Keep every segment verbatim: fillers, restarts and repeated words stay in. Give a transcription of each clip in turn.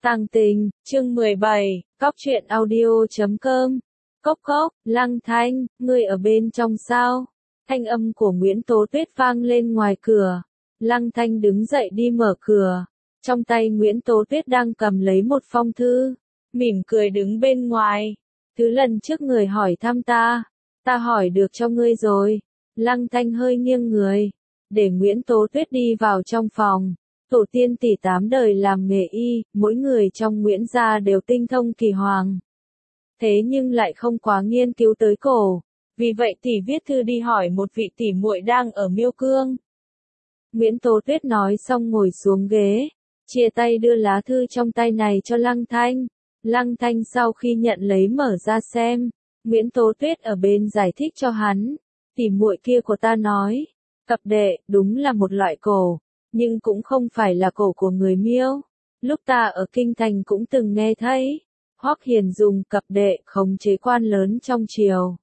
Tàng tình, chương mười bảy, cóc truyện audio chấm com. Cốc cốc, Lăng Thanh, ngươi ở bên trong sao? Thanh âm của Nguyễn Tố Tuyết vang lên ngoài cửa. Lăng Thanh đứng dậy đi mở cửa. Trong tay Nguyễn Tố Tuyết đang cầm lấy một phong thư. Mỉm cười đứng bên ngoài. Thứ lần trước người hỏi thăm ta. Ta hỏi được cho ngươi rồi. Lăng Thanh hơi nghiêng người. Để Nguyễn Tố Tuyết đi vào trong phòng. Tổ tiên tỷ tám đời làm nghề y, mỗi người trong Nguyễn gia đều tinh thông kỳ hoàng. Thế nhưng lại không quá nghiên cứu tới cổ. Vì vậy tỷ viết thư đi hỏi một vị tỷ muội đang ở Miêu Cương. Nguyễn Tố Tuyết nói xong ngồi xuống ghế, chia tay đưa lá thư trong tay này cho Lăng Thanh. Lăng Thanh sau khi nhận lấy mở ra xem, Nguyễn Tố Tuyết ở bên giải thích cho hắn. Tỷ muội kia của ta nói, cập đệ đúng là một loại cổ. Nhưng cũng không phải là cổ của người Miêu. Lúc ta ở Kinh Thành cũng từng nghe thấy, Hoắc Hiền dùng cập đệ khống chế quan lớn trong triều.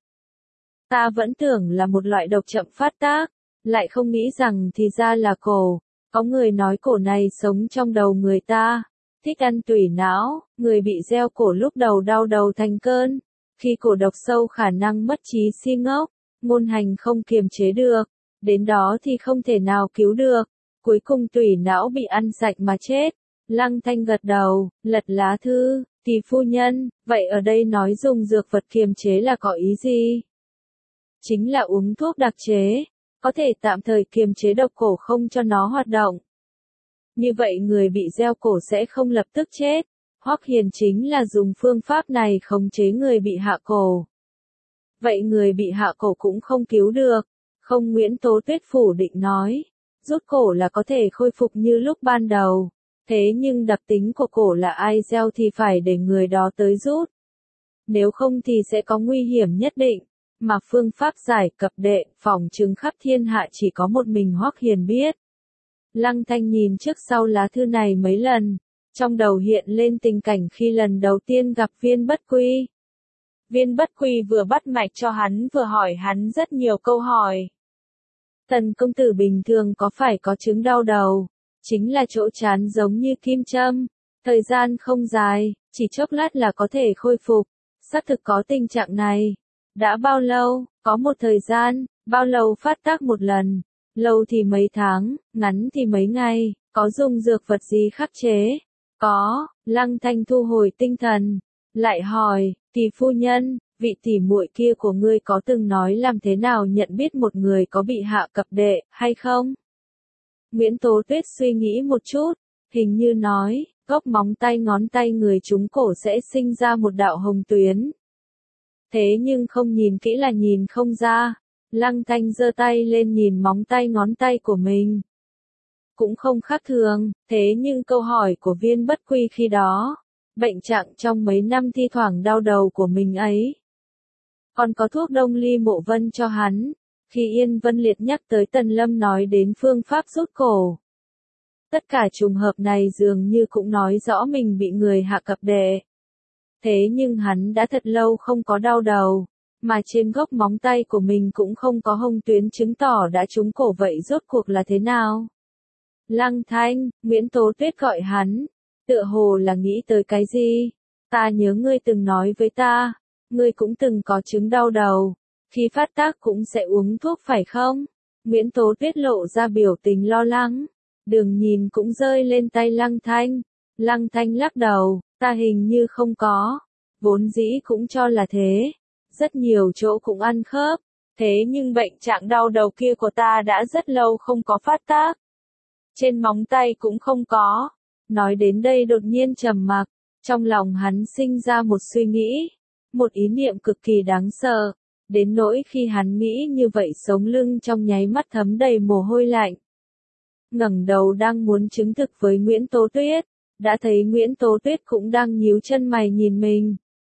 Ta vẫn tưởng là một loại độc chậm phát tác, lại không nghĩ rằng thì ra là cổ. Có người nói cổ này sống trong đầu người ta, thích ăn tủy não, người bị gieo cổ lúc đầu đau đầu thành cơn. Khi cổ độc sâu khả năng mất trí si ngốc, ngôn hành không kiềm chế được, đến đó thì không thể nào cứu được. Cuối cùng tủy não bị ăn sạch mà chết. Lăng Thanh gật đầu, lật lá thư, tỷ phu nhân, vậy ở đây nói dùng dược vật kiềm chế là có ý gì? Chính là uống thuốc đặc chế, có thể tạm thời kiềm chế độc cổ không cho nó hoạt động. Như vậy người bị gieo cổ sẽ không lập tức chết. Hoắc Hiền chính là dùng phương pháp này khống chế người bị hạ cổ. Vậy người bị hạ cổ cũng không cứu được. Không, Nguyễn Tố Tuyết phủ định nói. Rút cổ là có thể khôi phục như lúc ban đầu. Thế nhưng đặc tính của cổ là ai gieo thì phải để người đó tới rút. Nếu không thì sẽ có nguy hiểm nhất định. Mà phương pháp giải cập đệ, phòng chứng khắp thiên hạ chỉ có một mình Hoắc Hiền biết. Lăng Thanh nhìn trước sau lá thư này mấy lần. Trong đầu hiện lên tình cảnh khi lần đầu tiên gặp Viên Bất Quy. Viên Bất Quy vừa bắt mạch cho hắn vừa hỏi hắn rất nhiều câu hỏi. Tần công tử bình thường có phải có chứng đau đầu? Chính là chỗ chán giống như kim châm. Thời gian không dài, chỉ chốc lát là có thể khôi phục. Xác thực có tình trạng này. Đã bao lâu? Có một thời gian. Bao lâu phát tác một lần? Lâu thì mấy tháng, ngắn thì mấy ngày. Có dùng dược vật gì khắc chế? Có. Lăng Thanh thu hồi tinh thần. Lại hỏi, tỷ phu nhân, vị tỷ muội kia của ngươi có từng nói làm thế nào nhận biết một người có bị hạ cập đệ, hay không? Nguyễn Tố Tuyết suy nghĩ một chút, hình như nói, góc móng tay ngón tay người trúng cổ sẽ sinh ra một đạo hồng tuyến. Thế nhưng không nhìn kỹ là nhìn không ra. Lăng Thanh giơ tay lên nhìn móng tay ngón tay của mình. Cũng không khác thường, thế nhưng câu hỏi của Viên Bất Quy khi đó, bệnh trạng trong mấy năm thi thoảng đau đầu của mình ấy. Còn có thuốc đông ly mộ vân cho hắn. Khi Yên Vân Liệt nhắc tới Tần Lâm nói đến phương pháp rút cổ. Tất cả trùng hợp này dường như cũng nói rõ mình bị người hạ cập đệ. Thế nhưng hắn đã thật lâu không có đau đầu. Mà trên gốc móng tay của mình cũng không có hồng tuyến chứng tỏ đã trúng cổ, vậy rốt cuộc là thế nào? Lăng Thanh, Nguyễn Tố Tuyết gọi hắn. Tựa hồ là nghĩ tới cái gì? Ta nhớ ngươi từng nói với ta. Ngươi cũng từng có chứng đau đầu. Khi phát tác cũng sẽ uống thuốc phải không? Nguyễn Tố Tuyết lộ ra biểu tình lo lắng. Đường nhìn cũng rơi lên tay Lăng Thanh. Lăng Thanh lắc đầu, ta hình như không có. Vốn dĩ cũng cho là thế. Rất nhiều chỗ cũng ăn khớp. Thế nhưng bệnh trạng đau đầu kia của ta đã rất lâu không có phát tác. Trên móng tay cũng không có. Nói đến đây đột nhiên trầm mặc. Trong lòng hắn sinh ra một suy nghĩ. Một ý niệm cực kỳ đáng sợ. Đến nỗi khi hắn nghĩ như vậy sống lưng trong nháy mắt thấm đầy mồ hôi lạnh. Ngẩng đầu đang muốn chứng thực với Nguyễn Tố Tuyết. Đã thấy Nguyễn Tố Tuyết cũng đang nhíu chân mày nhìn mình.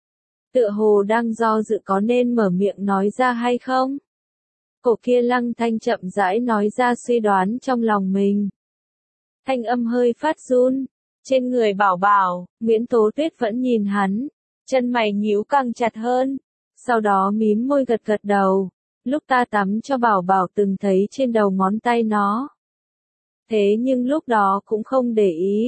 Tựa hồ đang do dự có nên mở miệng nói ra hay không? Cổ kia Lăng Thanh chậm rãi nói ra suy đoán trong lòng mình. Thanh âm hơi phát run. Trên người Bảo Bảo, Nguyễn Tố Tuyết vẫn nhìn hắn. Chân mày nhíu càng chặt hơn. Sau đó mím môi gật gật đầu. Lúc ta tắm cho Bảo Bảo từng thấy trên đầu ngón tay nó. Thế nhưng lúc đó cũng không để ý.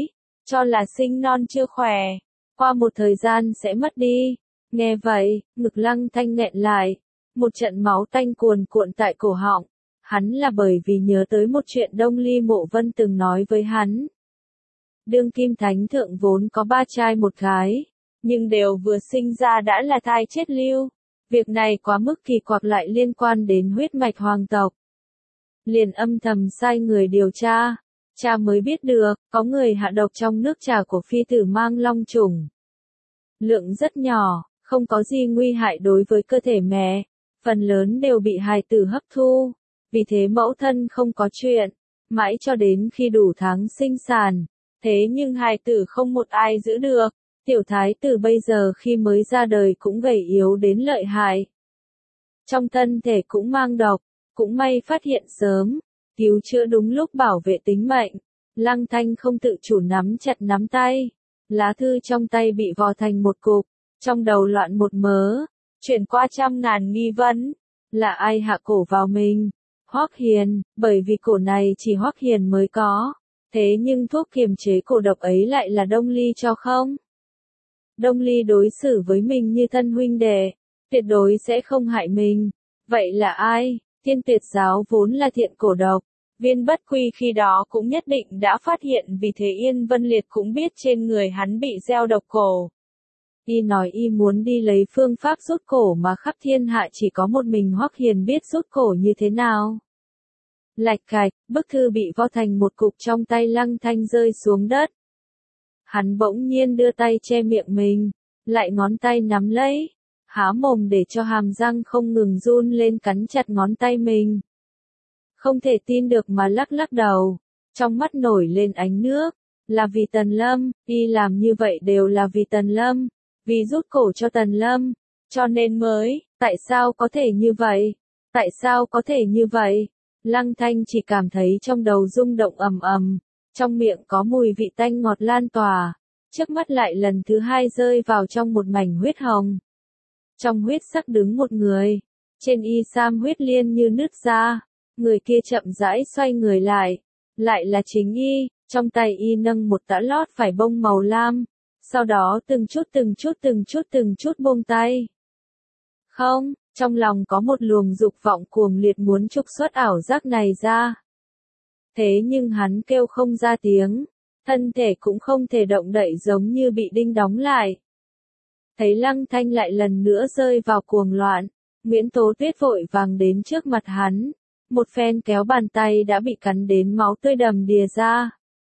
cho là sinh non chưa khỏe, qua một thời gian sẽ mất đi. Nghe vậy, ngực Lăng Thanh nghẹn lại, một trận máu tanh cuồn cuộn tại cổ họng. Hắn là bởi vì nhớ tới một chuyện Đông Ly Mộ Vân từng nói với hắn. Đương kim thánh thượng vốn có ba trai một gái, nhưng đều vừa sinh ra đã là thai chết lưu. Việc này quá mức kỳ quặc lại liên quan đến huyết mạch hoàng tộc. Liền âm thầm sai người điều tra, cha mới biết được, có người hạ độc trong nước trà của phi tử mang long trùng. Lượng rất nhỏ, không có gì nguy hại đối với cơ thể mẹ, phần lớn đều bị hài tử hấp thu, vì thế mẫu thân không có chuyện, mãi cho đến khi đủ tháng sinh sản. Thế nhưng hài tử không một ai giữ được, tiểu thái tử bây giờ khi mới ra đời cũng gầy yếu đến lợi hại. Trong thân thể cũng mang độc, cũng may phát hiện sớm, cứu chữa đúng lúc bảo vệ tính mệnh. Lăng Thanh không tự chủ nắm chặt nắm tay, lá thư trong tay bị vò thành một cục, trong đầu loạn một mớ, chuyển qua trăm ngàn nghi vấn, là ai hạ cổ vào mình? Hoắc Hiền, bởi vì cổ này chỉ Hoắc Hiền mới có. Thế nhưng thuốc kiềm chế cổ độc ấy lại là Đông Ly cho không? Đông Ly đối xử với mình như thân huynh đệ, tuyệt đối sẽ không hại mình. Vậy là ai? Thiên Tuyệt giáo vốn là thiện cổ độc. Viên Bất Quy khi đó cũng nhất định đã phát hiện, vì thế Yên Vân Liệt cũng biết trên người hắn bị gieo độc cổ. Y nói y muốn đi lấy phương pháp rút cổ mà khắp thiên hạ chỉ có một mình Hoắc Hiền biết rút cổ như thế nào. Lạch cạch, bức thư bị vo thành một cục trong tay Lăng Thanh rơi xuống đất. Hắn bỗng nhiên đưa tay che miệng mình, lại ngón tay nắm lấy, há mồm để cho hàm răng không ngừng run lên cắn chặt ngón tay mình. Không thể tin được mà lắc lắc đầu, trong mắt nổi lên ánh nước, là vì Tần Lâm, y làm như vậy đều là vì Tần Lâm, vì rút cổ cho Tần Lâm, cho nên mới, tại sao có thể như vậy, tại sao có thể như vậy. Lăng Thanh chỉ cảm thấy trong đầu rung động ầm ầm, trong miệng có mùi vị tanh ngọt lan tỏa, trước mắt lại lần thứ hai rơi vào trong một mảnh huyết hồng. Trong huyết sắc đứng một người, trên y sam huyết liên như nứt ra, người kia chậm rãi xoay người lại, lại là chính y, trong tay y nâng một tã lót vải bông màu lam, sau đó từng chút từng chút từng chút từng chút buông tay. Không, trong lòng có một luồng dục vọng cuồng liệt muốn trục xuất ảo giác này ra. Thế nhưng hắn kêu không ra tiếng, thân thể cũng không thể động đậy giống như bị đinh đóng lại. Thấy Lăng Thanh lại lần nữa rơi vào cuồng loạn, Nguyễn Tố Tuyết vội vàng đến trước mặt hắn, một phen kéo bàn tay đã bị cắn đến máu tươi đầm đìa ra.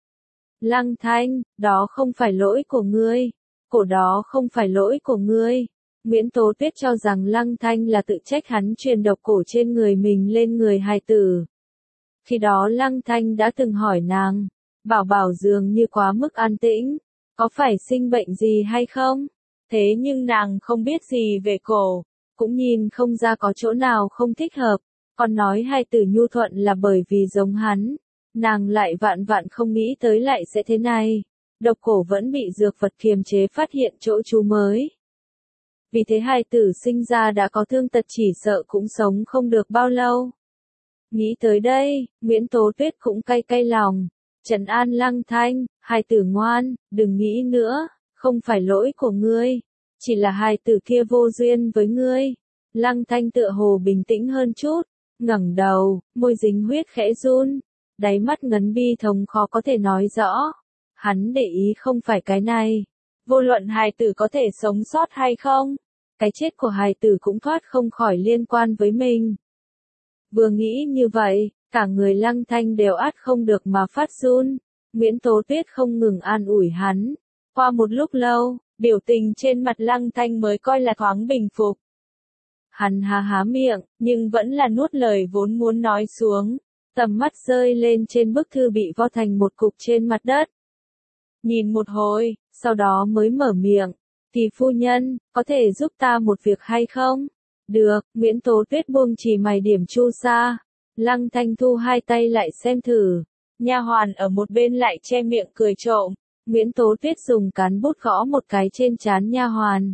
Lăng Thanh, đó không phải lỗi của ngươi, cổ đó không phải lỗi của ngươi. Nguyễn Tố Tuyết cho rằng Lăng Thanh là tự trách hắn truyền độc cổ trên người mình lên người hài tử. Khi đó Lăng Thanh đã từng hỏi nàng, bảo bảo dường như quá mức an tĩnh, có phải sinh bệnh gì hay không? Thế nhưng nàng không biết gì về cổ, cũng nhìn không ra có chỗ nào không thích hợp, còn nói hài tử nhu thuận là bởi vì giống hắn. Nàng lại vạn vạn không nghĩ tới lại sẽ thế này. Độc cổ vẫn bị dược vật kiềm chế phát hiện chỗ trú mới. Vì thế hài tử sinh ra đã có thương tật chỉ sợ cũng sống không được bao lâu. Nghĩ tới đây, Nguyễn Tố Tuyết cũng cay cay lòng. Trấn an Lăng Thanh, hài tử ngoan, đừng nghĩ nữa, không phải lỗi của ngươi. Chỉ là hài tử kia vô duyên với ngươi. Lăng Thanh tựa hồ bình tĩnh hơn chút, ngẩng đầu, môi dính huyết khẽ run. Đáy mắt ngấn bi thống khó có thể nói rõ. Hắn để ý không phải cái này. Vô luận hài tử có thể sống sót hay không, cái chết của hài tử cũng thoát không khỏi liên quan với mình. Vừa nghĩ như vậy, cả người Lăng Thanh đều át không được mà phát run. Nguyễn Tố Tuyết không ngừng an ủi hắn. Qua một lúc lâu, biểu tình trên mặt Lăng Thanh mới coi là thoáng bình phục. Hắn há há miệng, nhưng vẫn là nuốt lời vốn muốn nói xuống. Tầm mắt rơi lên trên bức thư bị vo thành một cục trên mặt đất. Nhìn một hồi, sau đó mới mở miệng. Thì phu nhân, có thể giúp ta một việc hay không? Được, Nguyễn Tố Tuyết buông chỉ mày điểm chu sa. Lăng Thanh thu hai tay lại xem thử. Nha hoàn ở một bên lại che miệng cười trộm. Nguyễn Tố Tuyết dùng cán bút gõ một cái trên trán nha hoàn.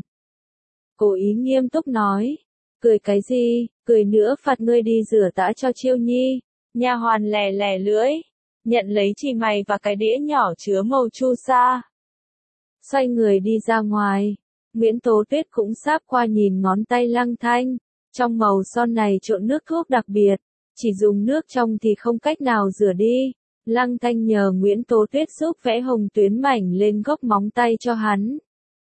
Cố ý nghiêm túc nói. Cười cái gì, cười nữa phạt ngươi đi rửa tã cho Chiêu Nhi. Nha hoàn lè lè lưỡi. nhận lấy chỉ mày và cái đĩa nhỏ chứa màu chu sa. Xoay người đi ra ngoài, Nguyễn Tố Tuyết cũng sáp qua nhìn ngón tay Lăng Thanh, trong màu son này trộn nước thuốc đặc biệt, chỉ dùng nước trong thì không cách nào rửa đi. Lăng Thanh nhờ Nguyễn Tố Tuyết giúp vẽ hồng tuyến mảnh lên góc móng tay cho hắn.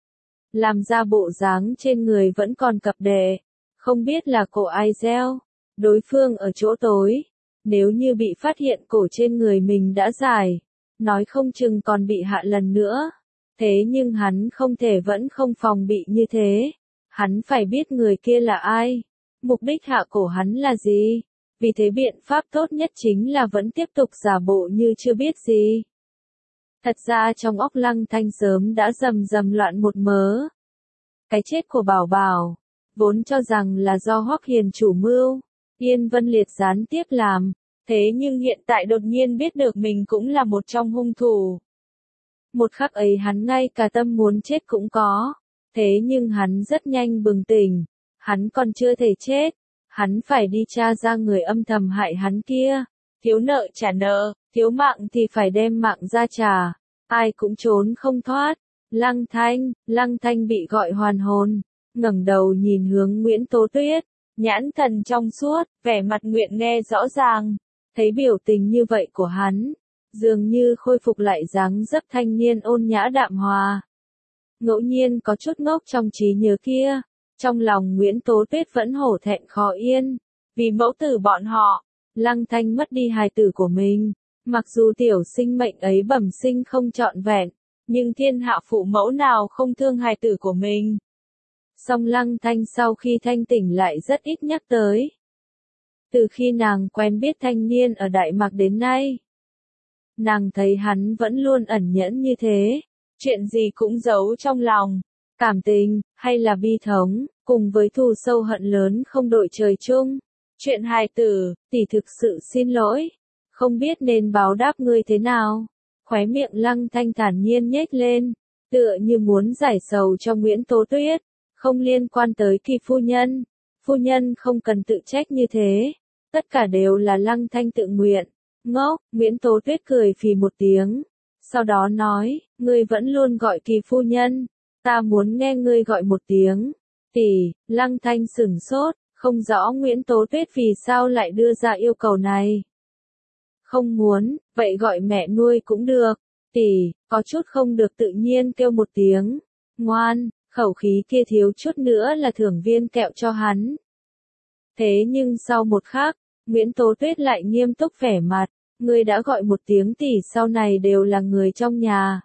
Làm ra bộ dáng trên người vẫn còn cặp đệ, không biết là cổ ai gieo, đối phương ở chỗ tối. Nếu như bị phát hiện cổ trên người mình đã dài, nói không chừng còn bị hạ lần nữa. Thế nhưng hắn không thể vẫn không phòng bị như thế. Hắn phải biết người kia là ai, mục đích hạ cổ hắn là gì. Vì thế biện pháp tốt nhất chính là vẫn tiếp tục giả bộ như chưa biết gì. Thật ra trong óc Lăng Thanh sớm đã rầm rầm loạn một mớ. Cái chết của Bảo Bảo, vốn cho rằng là do Hoắc Hiền chủ mưu, Yên Vân Liệt gián tiếp làm, thế nhưng hiện tại đột nhiên biết được mình cũng là một trong hung thủ. Một khắc ấy hắn ngay cả tâm muốn chết cũng có, thế nhưng hắn rất nhanh bừng tỉnh, hắn còn chưa thể chết, hắn phải đi tra ra người âm thầm hại hắn kia, thiếu nợ trả nợ, thiếu mạng thì phải đem mạng ra trả, ai cũng trốn không thoát. Lăng Thanh, Lăng Thanh bị gọi hoàn hồn, ngẩng đầu nhìn hướng Nguyễn Tố Tuyết, nhãn thần trong suốt, vẻ mặt nguyện nghe rõ ràng, thấy biểu tình như vậy của hắn, dường như khôi phục lại dáng dấp thanh niên ôn nhã đạm hòa. Ngẫu nhiên có chút ngốc trong trí nhớ kia, trong lòng Nguyễn Tố Tuyết vẫn hổ thẹn khó yên, vì mẫu tử bọn họ, Lăng Thanh mất đi hài tử của mình, mặc dù tiểu sinh mệnh ấy bẩm sinh không trọn vẹn, nhưng thiên hạ phụ mẫu nào không thương hài tử của mình. Song Lăng Thanh sau khi thanh tỉnh lại rất ít nhắc tới. Từ khi nàng quen biết thanh niên ở Đại Mạc đến nay, nàng thấy hắn vẫn luôn ẩn nhẫn như thế, chuyện gì cũng giấu trong lòng, cảm tình, hay là bi thống, cùng với thù sâu hận lớn không đội trời chung. Chuyện hài tử, tỷ thực sự xin lỗi, không biết nên báo đáp ngươi thế nào. Khóe miệng Lăng Thanh thản nhiên nhếch lên, tựa như muốn giải sầu cho Nguyễn Tố Tuyết, không liên quan tới Kỳ phu nhân. Phu nhân không cần tự trách như thế, tất cả đều là Lăng Thanh tự nguyện. Ngốc, Nguyễn Tố Tuyết cười phì một tiếng, sau đó nói, ngươi vẫn luôn gọi Kỳ phu nhân, ta muốn nghe ngươi gọi một tiếng tỷ. Lăng Thanh sửng sốt, không rõ Nguyễn Tố Tuyết vì sao lại đưa ra yêu cầu này. Không muốn, vậy gọi mẹ nuôi cũng được, tỷ, có chút không được tự nhiên kêu một tiếng. Ngoan, khẩu khí kia thiếu chút nữa là thưởng viên kẹo cho hắn. Thế nhưng sau một khắc, Nguyễn Tố Tuyết lại nghiêm túc vẻ mặt, ngươi đã gọi một tiếng tỷ sau này đều là người trong nhà.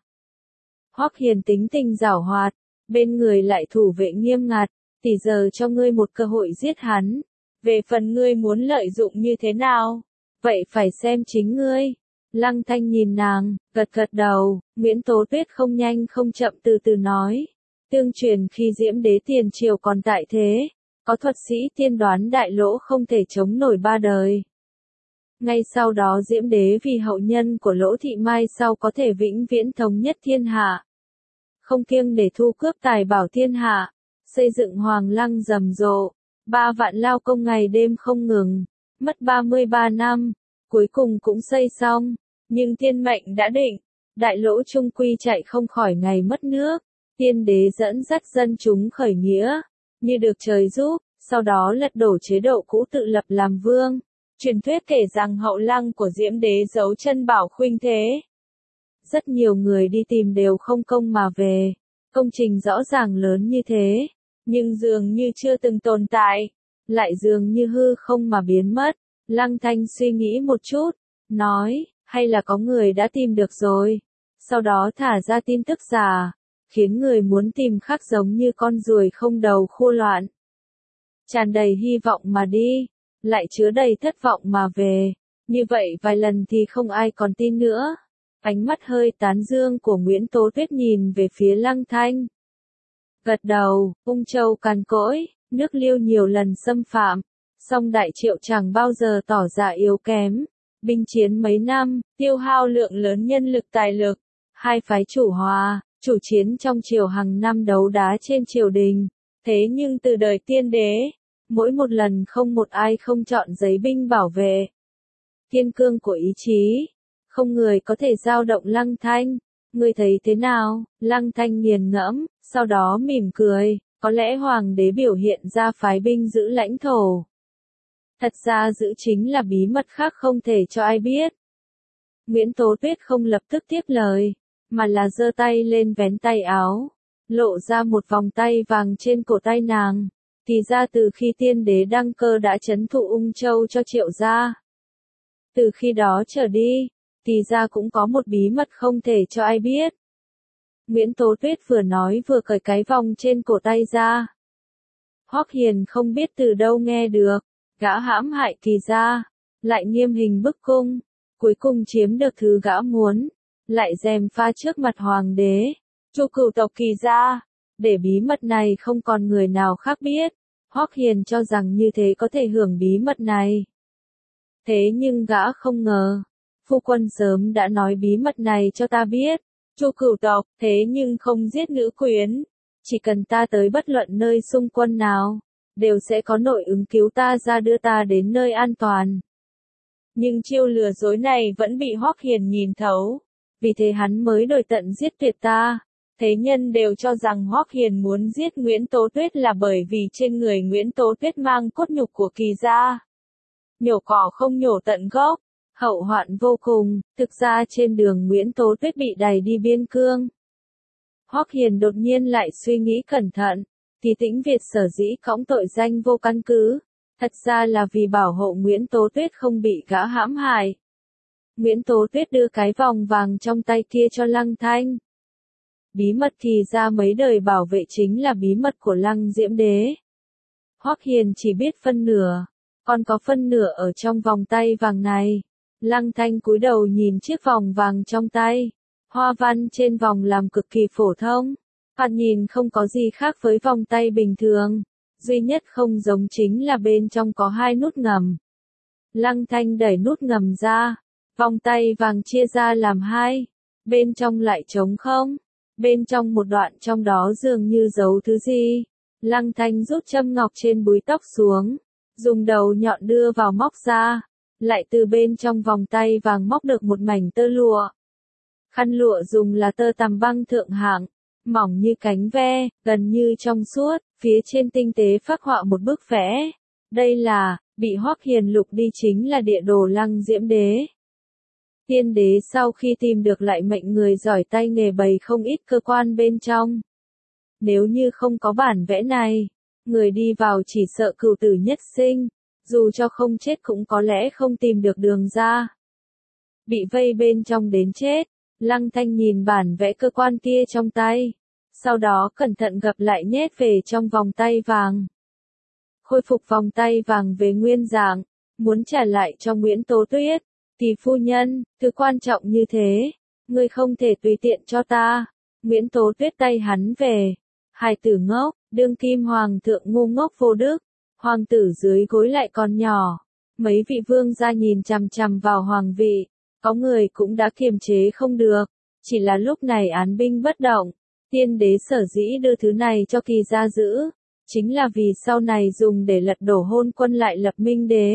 Hoắc Hiền tính tình giảo hoạt, bên người lại thủ vệ nghiêm ngặt, tỷ giờ cho ngươi một cơ hội giết hắn. Về phần ngươi muốn lợi dụng như thế nào? Vậy phải xem chính ngươi. Lăng Thanh nhìn nàng, gật gật đầu, Nguyễn Tố Tuyết không nhanh không chậm từ từ nói. Tương truyền khi Diễm Đế tiền triều còn tại thế, có thuật sĩ tiên đoán đại lỗ không thể chống nổi ba đời. Ngay sau đó Diễm Đế vì hậu nhân của Lỗ Thị Mai sau có thể vĩnh viễn thống nhất thiên hạ. Không kiêng để thu cướp tài bảo thiên hạ, xây dựng hoàng lăng rầm rộ, ba vạn lao công ngày đêm không ngừng, mất ba mươi ba năm, cuối cùng cũng xây xong, nhưng thiên mệnh đã định, đại lỗ trung quy chạy không khỏi ngày mất nước, tiên đế dẫn dắt dân chúng khởi nghĩa, như được trời giúp, sau đó lật đổ chế độ cũ tự lập làm vương. Truyền thuyết kể rằng hậu lăng của Diễm Đế giấu chân bảo khuynh thế. Rất nhiều người đi tìm đều không công mà về, công trình rõ ràng lớn như thế, nhưng dường như chưa từng tồn tại, lại dường như hư không mà biến mất. Lăng Thanh suy nghĩ một chút, nói, hay là có người đã tìm được rồi, sau đó thả ra tin tức giả, khiến người muốn tìm khác giống như con ruồi không đầu khô loạn. Tràn đầy hy vọng mà đi, lại chứa đầy thất vọng mà về, như vậy vài lần thì không ai còn tin nữa. Ánh mắt hơi tán dương của Nguyễn Tố Tuyết nhìn về phía Lăng Thanh. Gật đầu, Ung Châu càn cỗi, nước Liêu nhiều lần xâm phạm, song Đại Triệu chẳng bao giờ tỏ ra yếu kém. Binh chiến mấy năm, tiêu hao lượng lớn nhân lực tài lực, hai phái chủ hòa, chủ chiến trong triều hàng năm đấu đá trên triều đình. Thế nhưng từ đời tiên đế, mỗi một lần không một ai không chọn giấy binh bảo vệ. Kiên cương của ý chí, không người có thể dao động Lăng Thanh. Ngươi thấy thế nào? Lăng Thanh nghiền ngẫm, sau đó mỉm cười, có lẽ hoàng đế biểu hiện ra phái binh giữ lãnh thổ. Thật ra giữ chính là bí mật khác không thể cho ai biết. Nguyễn Tố Tuyết không lập tức tiếp lời, mà là giơ tay lên vén tay áo, lộ ra một vòng tay vàng trên cổ tay nàng. Thì ra từ khi tiên đế đăng cơ đã trấn thụ Ung Châu cho Triệu gia. Từ khi đó trở đi, thì ra cũng có một bí mật không thể cho ai biết. Nguyễn Tố Tuyết vừa nói vừa cởi cái vòng trên cổ tay ra. Hoắc Hiền không biết từ đâu nghe được, gã hãm hại Kỳ gia, lại nghiêm hình bức cung, cuối cùng chiếm được thứ gã muốn, lại gièm pha trước mặt hoàng đế, chu cửu tộc Kỳ gia, để bí mật này không còn người nào khác biết. Hoắc Hiền cho rằng như thế có thể hưởng bí mật này. Thế nhưng gã không ngờ, phu quân sớm đã nói bí mật này cho ta biết. Chu cửu tộc, thế nhưng không giết nữ quyến. Chỉ cần ta tới bất luận nơi xung quân nào, đều sẽ có nội ứng cứu ta ra đưa ta đến nơi an toàn. Nhưng chiêu lừa dối này vẫn bị Hoắc Hiền nhìn thấu. Vì thế hắn mới đổi tận giết tuyệt ta. Thế nhân đều cho rằng Hoắc Hiền muốn giết Nguyễn Tố Tuyết là bởi vì trên người Nguyễn Tố Tuyết mang cốt nhục của Kỳ gia. Nhổ cỏ không nhổ tận gốc, hậu hoạn vô cùng. Thực ra trên đường Nguyễn Tố Tuyết bị đày đi biên cương. Hoắc Hiền đột nhiên lại suy nghĩ cẩn thận, thì Tĩnh Việt sở dĩ cõng tội danh vô căn cứ, thật ra là vì bảo hộ Nguyễn Tố Tuyết không bị gã hãm hại. Nguyễn Tố Tuyết đưa cái vòng vàng trong tay kia cho Lăng Thanh. Bí mật thì ra mấy đời bảo vệ chính là bí mật của Lăng Diễm Đế. Hoắc Hiền chỉ biết phân nửa, còn có phân nửa ở trong vòng tay vàng này. Lăng Thanh cúi đầu nhìn chiếc vòng vàng trong tay. Hoa văn trên vòng làm cực kỳ phổ thông. Thoạt nhìn không có gì khác với vòng tay bình thường. Duy nhất không giống chính là bên trong có hai nút ngầm. Lăng Thanh đẩy nút ngầm ra. Vòng tay vàng chia ra làm hai. Bên trong lại trống không. Bên trong một đoạn trong đó dường như giấu thứ gì. Lăng Thanh rút châm ngọc trên búi tóc xuống. Dùng đầu nhọn đưa vào móc ra. Lại từ bên trong vòng tay vàng móc được một mảnh tơ lụa. Khăn lụa dùng là tơ tằm băng thượng hạng, mỏng như cánh ve, gần như trong suốt, phía trên tinh tế phác họa một bức vẽ. Đây là, bị Hoắc Hiền lục đi chính là địa đồ Lăng Diễm Đế. Tiên đế sau khi tìm được lại mệnh người giỏi tay nghề bày không ít cơ quan bên trong. Nếu như không có bản vẽ này, người đi vào chỉ sợ cửu tử nhất sinh, dù cho không chết cũng có lẽ không tìm được đường ra. Bị vây bên trong đến chết. Lăng Thanh nhìn bản vẽ cơ quan kia trong tay, sau đó cẩn thận gập lại nhét về trong vòng tay vàng. Khôi phục vòng tay vàng về nguyên dạng, muốn trả lại cho Nguyễn Tố Tuyết, thì phu nhân, thứ quan trọng như thế, ngươi không thể tùy tiện cho ta. Nguyễn Tố Tuyết tay hắn về, hài tử ngốc, đương kim hoàng thượng ngu ngốc vô đức, hoàng tử dưới gối lại còn nhỏ, mấy vị vương gia nhìn chằm chằm vào hoàng vị. Có người cũng đã kiềm chế không được, chỉ là lúc này án binh bất động, tiên đế sở dĩ đưa thứ này cho Kỳ gia giữ, chính là vì sau này dùng để lật đổ hôn quân lại lập minh đế.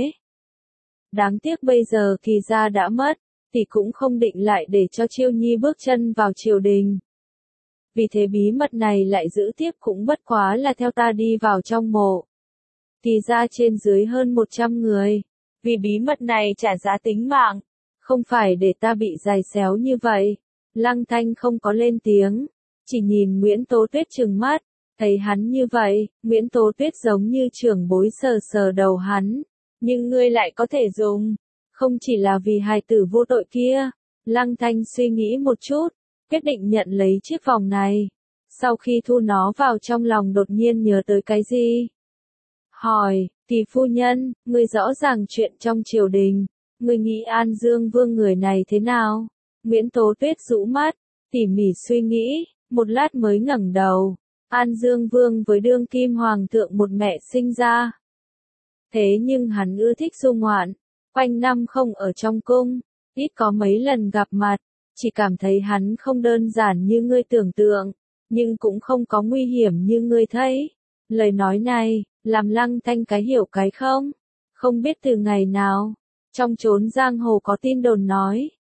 Đáng tiếc bây giờ Kỳ gia đã mất, thì cũng không định lại để cho Chiêu Nhi bước chân vào triều đình. Vì thế bí mật này lại giữ tiếp cũng bất quá là theo ta đi vào trong mộ. Kỳ gia trên dưới hơn một trăm người, vì bí mật này trả giá tính mạng. Không phải để ta bị giày xéo như vậy. Lăng Thanh không có lên tiếng, chỉ nhìn Nguyễn Tố Tuyết trừng mắt, thấy hắn như vậy, Nguyễn Tố Tuyết giống như trưởng bối sờ sờ đầu hắn, nhưng ngươi lại có thể dùng, không chỉ là vì hài tử vô tội kia. Lăng Thanh suy nghĩ một chút, quyết định nhận lấy chiếc vòng này. Sau khi thu nó vào trong lòng đột nhiên nhớ tới cái gì? Hỏi, tỷ phu nhân, ngươi rõ ràng chuyện trong triều đình. Ngươi nghĩ An Dương Vương người này thế nào? Nguyễn Tố Tuyết rũ mắt, tỉ mỉ suy nghĩ, một lát mới ngẩng đầu. An Dương Vương với đương kim hoàng thượng một mẹ sinh ra. Thế nhưng hắn ưa thích du ngoạn, quanh năm không ở trong cung, ít có mấy lần gặp mặt, chỉ cảm thấy hắn không đơn giản như ngươi tưởng tượng, nhưng cũng không có nguy hiểm như ngươi thấy. Lời nói này, làm Lăng Thanh cái hiểu cái không? Không biết từ ngày nào. Trong chốn giang hồ có tin đồn nói,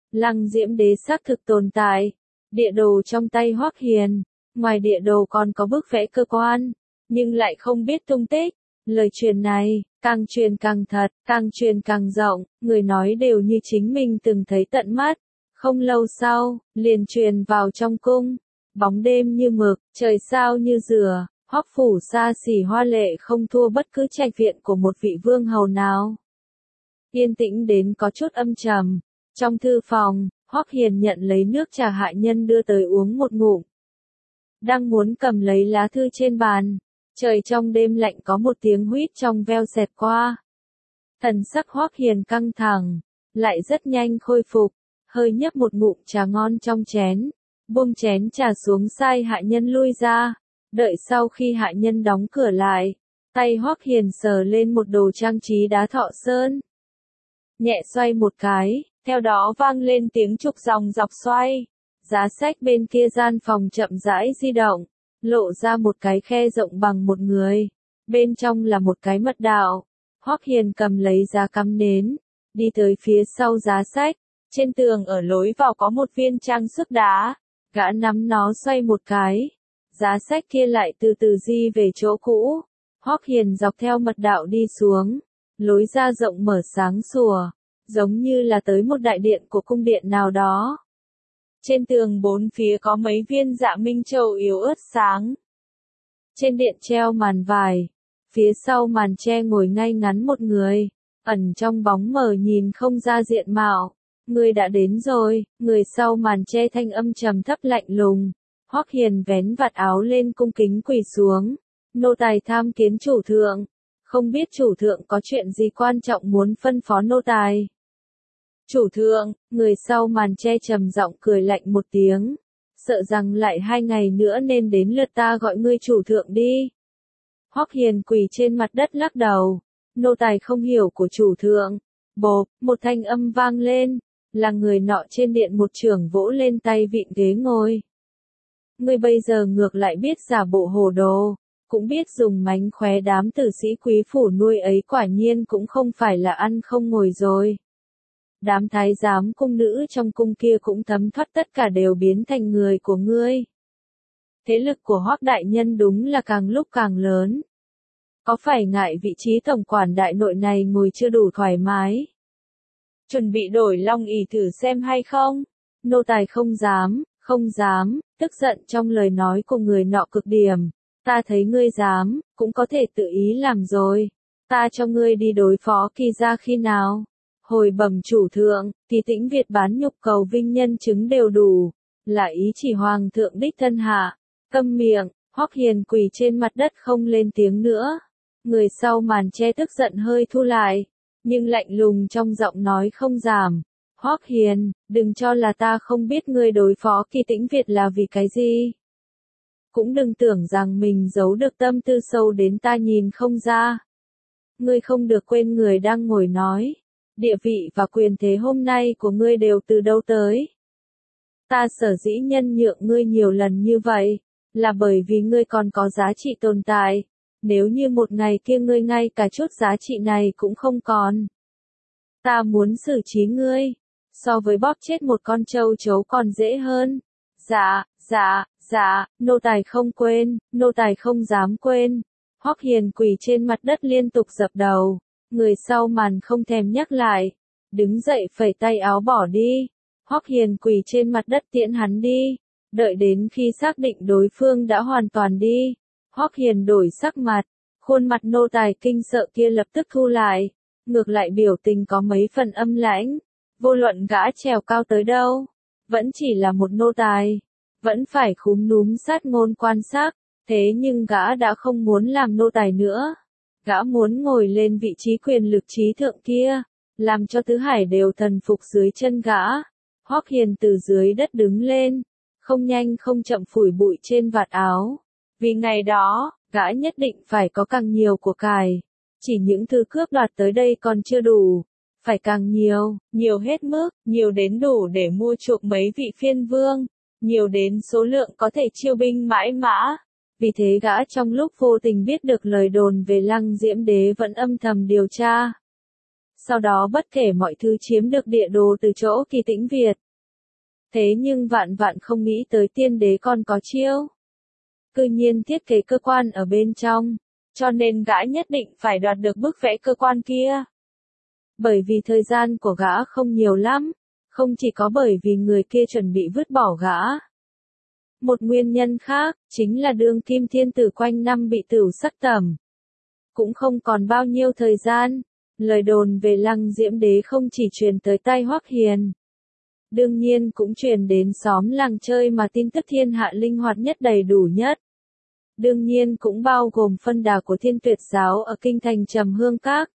Lăng Diễm Đế xác thực tồn tại. Địa đồ trong tay Hoắc Hiền, ngoài địa đồ còn có bức vẽ cơ quan, nhưng lại không biết tung tích. Lời truyền này, càng truyền càng thật, càng truyền càng rộng, người nói đều như chính mình từng thấy tận mắt. Không lâu sau, liền truyền vào trong cung. Bóng đêm như mực, trời sao như dừa, Hoắc phủ xa xỉ hoa lệ không thua bất cứ trạch viện của một vị vương hầu nào. Yên tĩnh đến có chút âm trầm. Trong thư phòng, Hoắc Hiền nhận lấy nước trà hạ nhân đưa tới uống một ngụm. Đang muốn cầm lấy lá thư trên bàn, trời trong đêm lạnh có một tiếng huýt trong veo xẹt qua. Thần sắc Hoắc Hiền căng thẳng, lại rất nhanh khôi phục, hơi nhấp một ngụm trà ngon trong chén, buông chén trà xuống sai hạ nhân lui ra. Đợi sau khi hạ nhân đóng cửa lại, tay Hoắc Hiền sờ lên một đồ trang trí đá thọ sơn. Nhẹ xoay một cái, theo đó vang lên tiếng trục dòng dọc xoay. Giá sách bên kia gian phòng chậm rãi di động, lộ ra một cái khe rộng bằng một người. Bên trong là một cái mật đạo. Hoắc Hiền cầm lấy giá cắm nến, đi tới phía sau giá sách. Trên tường ở lối vào có một viên trang sức đá. Gã nắm nó xoay một cái. Giá sách kia lại từ từ di về chỗ cũ. Hoắc Hiền dọc theo mật đạo đi xuống. Lối ra rộng mở sáng sủa, giống như là tới một đại điện của cung điện nào đó. Trên tường bốn phía có mấy viên dạ minh châu yếu ớt sáng. Trên điện treo màn vải. Phía sau màn tre ngồi ngay ngắn một người, ẩn trong bóng mờ nhìn không ra diện mạo. Người đã đến rồi, người sau màn tre thanh âm trầm thấp lạnh lùng. Hoắc Hiền vén vạt áo lên cung kính quỳ xuống. Nô tài tham kiến chủ thượng. Không biết chủ thượng có chuyện gì quan trọng muốn phân phó nô tài. Chủ thượng, người sau màn che trầm giọng cười lạnh một tiếng. Sợ rằng lại hai ngày nữa nên đến lượt ta gọi ngươi chủ thượng đi. Hoắc Hiền quỳ trên mặt đất lắc đầu. Nô tài không hiểu của chủ thượng. Bộp, một thanh âm vang lên. Là người nọ trên điện một chưởng vỗ lên tay vịn ghế ngồi. Ngươi bây giờ ngược lại biết giả bộ hồ đồ. Cũng biết dùng mánh khóe đám tử sĩ quý phủ nuôi ấy, quả nhiên cũng không phải là ăn không ngồi rồi. Đám thái giám cung nữ trong cung kia cũng thấm thoát, tất cả đều biến thành người của ngươi. Thế lực của Hoắc đại nhân đúng là càng lúc càng lớn. Có phải ngại vị trí tổng quản đại nội này ngồi chưa đủ thoải mái? Chuẩn bị đổi long ỷ thử xem hay không? Nô tài không dám, không dám, tức giận trong lời nói của người nọ cực điểm. Ta thấy ngươi dám, cũng có thể tự ý làm rồi. Ta cho ngươi đi đối phó Kỳ gia khi nào? Hồi bẩm chủ thượng, Kỳ Tĩnh Việt bán nhục cầu vinh nhân chứng đều đủ. Là ý chỉ hoàng thượng đích thân hạ. Câm miệng, Hoắc Hiền quỳ trên mặt đất không lên tiếng nữa. Người sau màn che tức giận hơi thu lại. Nhưng lạnh lùng trong giọng nói không giảm. Hoắc Hiền, đừng cho là ta không biết ngươi đối phó Kỳ Tĩnh Việt là vì cái gì. Cũng đừng tưởng rằng mình giấu được tâm tư sâu đến ta nhìn không ra. Ngươi không được quên người đang ngồi nói. Địa vị và quyền thế hôm nay của ngươi đều từ đâu tới. Ta sở dĩ nhân nhượng ngươi nhiều lần như vậy, là bởi vì ngươi còn có giá trị tồn tại. Nếu như một ngày kia ngươi ngay cả chút giá trị này cũng không còn. Ta muốn xử trí ngươi, so với bóp chết một con trâu chấu còn dễ hơn. Dạ, dạ, dạ, nô tài không quên, nô tài không dám quên. Hoắc Hiền quỳ trên mặt đất liên tục dập đầu. Người sau màn không thèm nhắc lại. Đứng dậy phẩy tay áo bỏ đi. Hoắc Hiền quỳ trên mặt đất tiễn hắn đi. Đợi đến khi xác định đối phương đã hoàn toàn đi. Hoắc Hiền đổi sắc mặt. Khuôn mặt nô tài kinh sợ kia lập tức thu lại. Ngược lại biểu tình có mấy phần âm lãnh. Vô luận gã trèo cao tới đâu, vẫn chỉ là một nô tài. Vẫn phải khúm núm sát ngôn quan sát. Thế nhưng gã đã không muốn làm nô tài nữa. Gã muốn ngồi lên vị trí quyền lực trí thượng kia, làm cho tứ hải đều thần phục dưới chân gã. Hoắc Hiền từ dưới đất đứng lên, không nhanh không chậm phủi bụi trên vạt áo. Vì ngày đó, gã nhất định phải có càng nhiều của cải. Chỉ những thứ cướp đoạt tới đây còn chưa đủ. Phải càng nhiều, nhiều hết mức, nhiều đến đủ để mua chuộc mấy vị phiên vương. Nhiều đến số lượng có thể chiêu binh mãi mã. Vì thế gã trong lúc vô tình biết được lời đồn về Lăng Diễm Đế vẫn âm thầm điều tra. sau đó bất kể mọi thứ chiếm được địa đồ từ chỗ Kỳ Tĩnh Việt. Thế nhưng vạn vạn không nghĩ tới tiên đế còn có chiêu. Cư nhiên thiết kế cơ quan ở bên trong, cho nên gã nhất định phải đoạt được bức vẽ cơ quan kia. Bởi vì thời gian của gã không nhiều lắm, không chỉ có bởi vì người kia chuẩn bị vứt bỏ gã. Một nguyên nhân khác, chính là đương kim thiên tử quanh năm bị tửu sắc tẩm. Cũng không còn bao nhiêu thời gian, lời đồn về Lăng Diễm Đế không chỉ truyền tới tai Hoắc Hiền. Đương nhiên cũng truyền đến xóm làng chơi mà tin tức thiên hạ linh hoạt nhất đầy đủ nhất. Đương nhiên cũng bao gồm phân đà của Thiên Tuyệt giáo ở kinh thành Trầm Hương Các.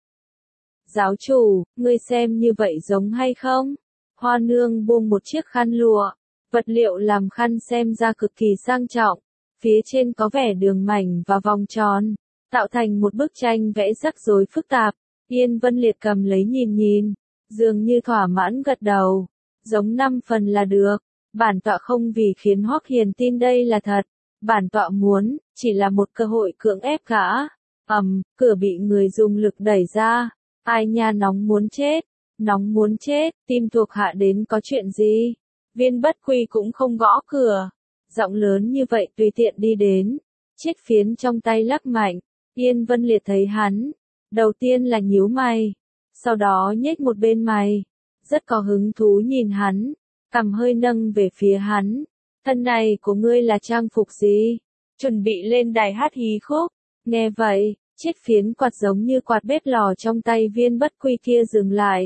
Giáo chủ, ngươi xem như vậy giống hay không? Hoa nương buông một chiếc khăn lụa, vật liệu làm khăn xem ra cực kỳ sang trọng, phía trên có vẻ đường mảnh và vòng tròn, tạo thành một bức tranh vẽ rắc rối phức tạp. Yên Vân Liệt cầm lấy nhìn nhìn, dường như thỏa mãn gật đầu, giống năm phần là được. Bản tọa không vì khiến Hoắc Hiền tin đây là thật, bản tọa muốn, chỉ là một cơ hội cưỡng ép gã. Ầm, cửa bị người dùng lực đẩy ra, ai nha nóng muốn chết, nóng muốn chết, tim thuộc hạ đến có chuyện gì? Viên Bất Quy cũng không gõ cửa, giọng lớn như vậy tùy tiện đi đến, chiếc phiến trong tay lắc mạnh. Yên Vân Liệt thấy hắn, đầu tiên là nhíu mày, sau đó nhếch một bên mày, rất có hứng thú nhìn hắn, cằm hơi nâng về phía hắn. Thân này của ngươi là trang phục gì? Chuẩn bị lên đài hát hí khúc. Nghe vậy, chiếc phiến quạt giống như quạt bếp lò trong tay Viên Bất Quy kia dừng lại.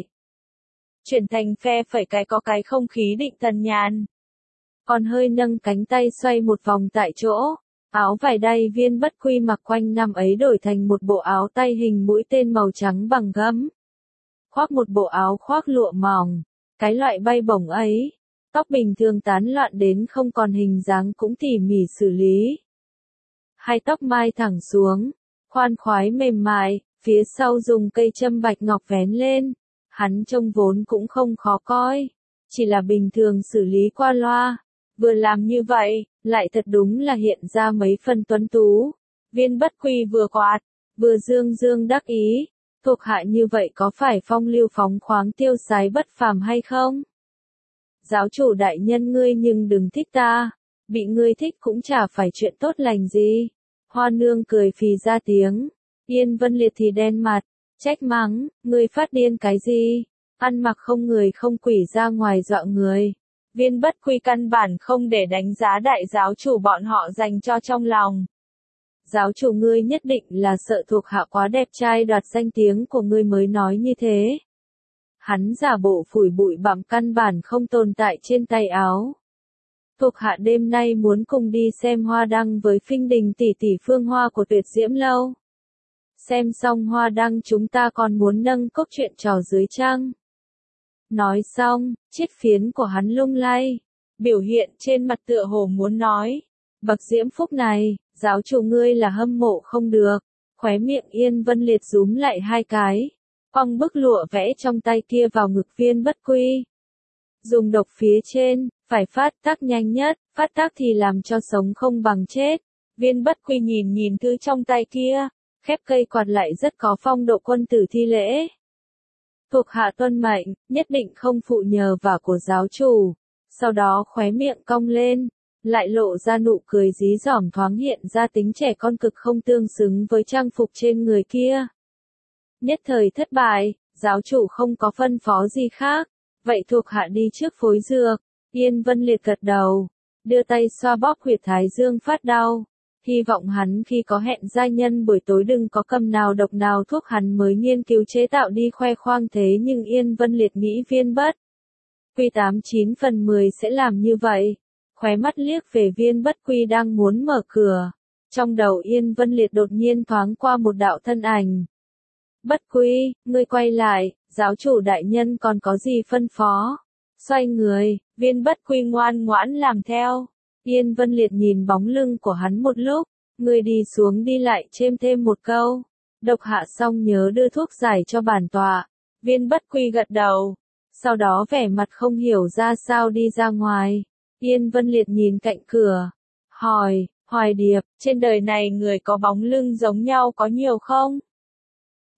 Chuyển thành phe phẩy cái có cái không khí định thần nhàn. Còn hơi nâng cánh tay xoay một vòng tại chỗ. Áo vải đay Viên Bất Quy mặc quanh năm ấy đổi thành một bộ áo tay hình mũi tên màu trắng bằng gấm. Khoác một bộ áo khoác lụa mỏng, cái loại bay bổng ấy. Tóc bình thường tán loạn đến không còn hình dáng cũng tỉ mỉ xử lý. Hai tóc mai thẳng xuống, khoan khoái mềm mại, phía sau dùng cây châm bạch ngọc vén lên. Hắn trông vốn cũng không khó coi, chỉ là bình thường xử lý qua loa. Vừa làm như vậy, lại thật đúng là hiện ra mấy phần tuấn tú. Viên Bất Quy vừa quạt, vừa dương dương đắc ý, thuộc hạ như vậy có phải phong lưu phóng khoáng tiêu sái bất phàm hay không? Giáo chủ đại nhân ngươi nhưng đừng thích ta, bị ngươi thích cũng chả phải chuyện tốt lành gì. Hoa nương cười phì ra tiếng, Yên Vân Liệt thì đen mặt, trách mắng, ngươi phát điên cái gì, ăn mặc không người không quỷ ra ngoài dọa người. Viên Bất Quy căn bản không để đánh giá đại giáo chủ bọn họ dành cho trong lòng. Giáo chủ ngươi nhất định là sợ thuộc hạ quá đẹp trai đoạt danh tiếng của ngươi mới nói như thế. Hắn giả bộ phủi bụi bặm căn bản không tồn tại trên tay áo. Thuộc hạ đêm nay muốn cùng đi xem hoa đăng với Phinh Đình tỷ tỷ Phương Hoa của Tuyệt Diễm Lâu. Xem xong hoa đăng chúng ta còn muốn nâng cốc chuyện trò dưới trăng. Nói xong, chiếc phiến của hắn lung lay, biểu hiện trên mặt tựa hồ muốn nói. Bậc diễm phúc này, giáo chủ ngươi là hâm mộ không được. Khóe miệng Yên Vân Liệt rúm lại hai cái. Phong bức lụa vẽ trong tay kia vào ngực Viên Bất Quy. Dùng độc phía trên, phải phát tác nhanh nhất, phát tác thì làm cho sống không bằng chết. Viên Bất Quy nhìn nhìn thứ trong tay kia, khép cây quạt lại rất có phong độ quân tử thi lễ. Thuộc hạ tuân mệnh, nhất định không phụ nhờ vả của giáo chủ. Sau đó khóe miệng cong lên, lại lộ ra nụ cười dí dỏm thoáng hiện ra tính trẻ con cực không tương xứng với trang phục trên người kia. Nhất thời thất bại, giáo chủ không có phân phó gì khác, vậy thuộc hạ đi trước phối dược. Yên Vân Liệt gật đầu, đưa tay xoa bóp huyệt thái dương phát đau. Hy vọng hắn khi có hẹn giai nhân buổi tối đừng có cầm nào độc nào thuốc hắn mới nghiên cứu chế tạo đi khoe khoang thế nhưng Yên Vân Liệt nghĩ Viên Bất Quy tám chín phần mười sẽ làm như vậy. Khóe mắt liếc về Viên Bất Quy đang muốn mở cửa. Trong đầu Yên Vân Liệt đột nhiên thoáng qua một đạo thân ảnh. Bất Quy, ngươi quay lại, giáo chủ đại nhân còn có gì phân phó? Xoay người, Viên Bất Quy ngoan ngoãn làm theo. Yên Vân Liệt nhìn bóng lưng của hắn một lúc, người đi xuống đi lại chêm thêm một câu. Độc hạ xong nhớ đưa thuốc giải cho bản tọa. Viên Bất Quy gật đầu, sau đó vẻ mặt không hiểu ra sao đi ra ngoài. Yên Vân Liệt nhìn cạnh cửa, hỏi, Hoài Điệp, trên đời này người có bóng lưng giống nhau có nhiều không?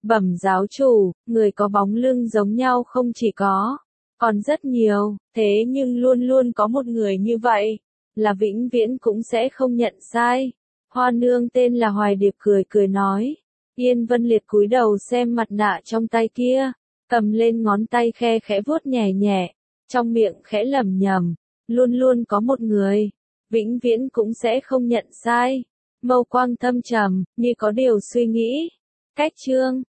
Bẩm giáo chủ, người có bóng lưng giống nhau không chỉ có, còn rất nhiều, thế nhưng luôn luôn có một người như vậy, là vĩnh viễn cũng sẽ không nhận sai. Hoa nương tên là Hoài Điệp cười cười nói. Yên Vân Liệt cúi đầu xem mặt nạ trong tay kia, cầm lên ngón tay khe khẽ vuốt nhẹ nhẹ, trong miệng khẽ lẩm nhẩm, luôn luôn có một người, vĩnh viễn cũng sẽ không nhận sai. Mâu quang thâm trầm, như có điều suy nghĩ. Cách chương